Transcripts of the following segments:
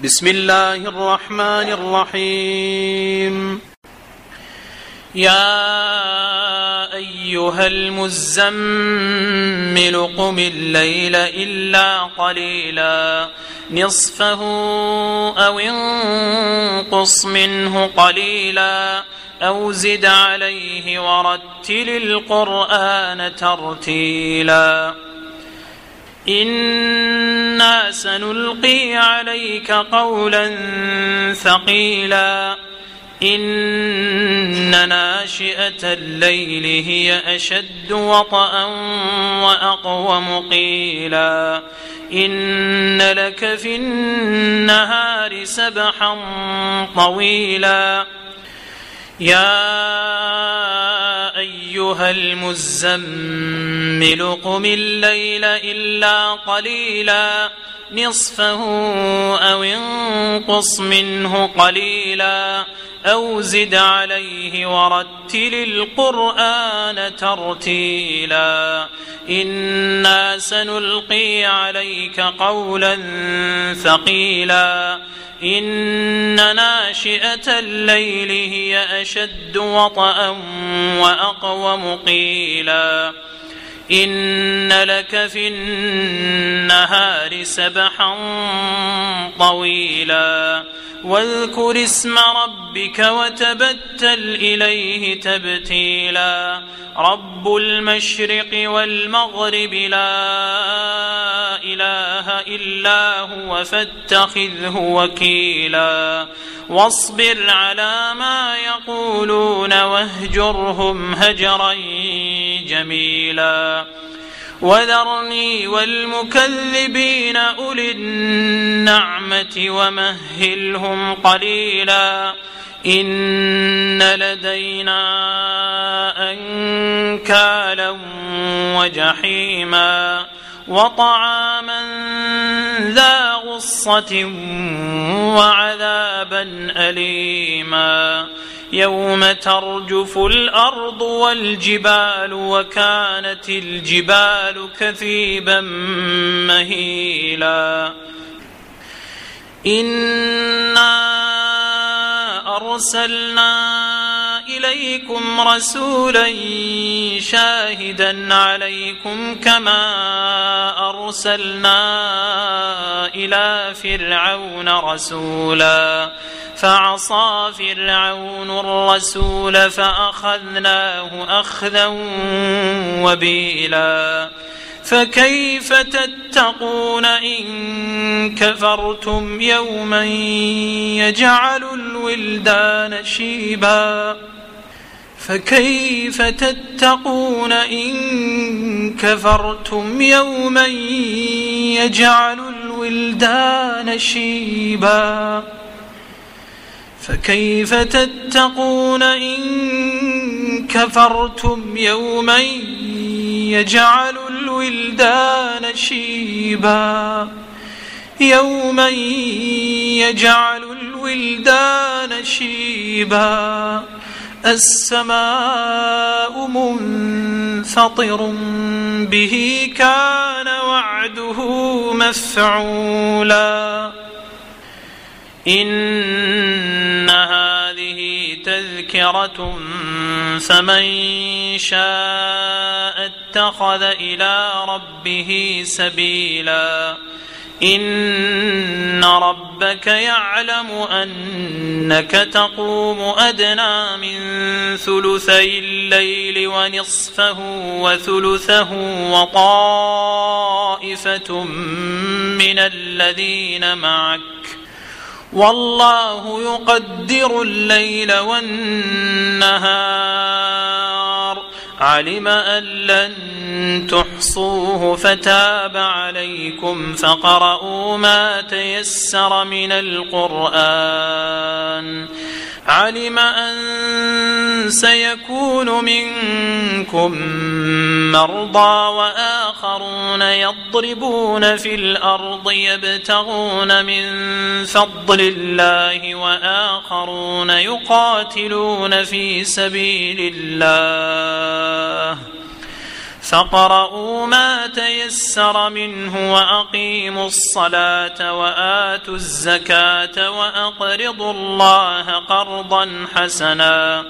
بسم الله الرحمن الرحيم. يا أيها المزمل قم الليل إلا قليلا نصفه أو انقص منه قليلا أو زد عليه ورتل القرآن ترتيلا إنا سنلقي عليك قولا ثقيلا إن ناشئة الليل هي أشد وطئا وأقوم قيلا إن لك في النهار سبحا طويلا يا أيها المزمل قم الليل إلا قليلا نصفه أو انقص منه قليلا أو زد عليه ورتل القرآن ترتيلا إنا سنلقي عليك قولا ثقيلا إن ناشئة الليل هي أشد وطئا وأقوم قيلا إن لك في النهار سبحا طويلا واذكر اسم ربك وتبتل إليه تبتيلا رب المشرق والمغرب لا إله إلا هو فاتخذه وكيلا واصبر على ما يقولون واهجرهم هجرا جميلا وذرني والمكذبين أولي النعمة ومهلهم قليلا إن لدينا أنكالا وجحيما وطعاما ذا غصة وعذابا أليما يوم ترجف الأرض والجبال وكانت الجبال كثيبا مهيلا إنا أرسلنا إليكم رسولا شاهدا عليكم كما أرسلنا إلى فرعون رسولا فعصى فرعون الرسول فأخذناه أخذا وبيلا فكيف تتقون إن كفرتم يوما يجعل الولدان شيبا فكيف تتقون إن كفرتم يوما يجعل الولدان شيبا فكيف تتقون إن كفرتم يوما يجعل الولدان شيبا يوما يجعل الولدان شيبا السماء منفطر به كان وعده مفعولا إن هذه تذكرة فمن شاء اتخذ إلى ربه سبيلا إن ربك يعلم أنك تقوم أدنى من ثلثي الليل ونصفه وثلثه وطائفة من الذين معك والله يقدر الليل والنهار علم أن لن تحصوه فتاب عليكم فقرؤوا ما تيسر من القرآن علم أن سيكون منكم مرضى وآخرون يضربون في الأرض يبتغون من فضل الله وآخرون يقاتلون في سبيل الله فاقرؤوا ما تيسر منه وأقيموا الصلاة وآتوا الزكاة وأقرضوا الله قرضا حسنا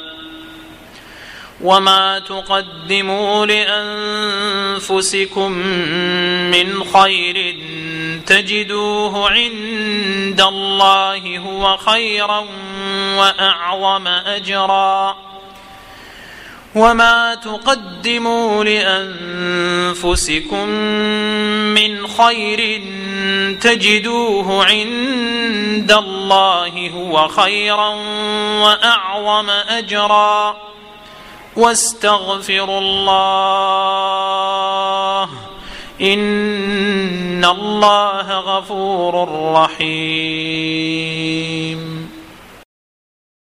وما تقدموا لأنفسكم من خير تجدوه عند الله هو خيرا وأعظم أجرا وما تقدموا لأنفسكم من خير تجدوه عند الله هو خيرا وأعظم أجرا واستغفروا الله إن الله غفور رحيم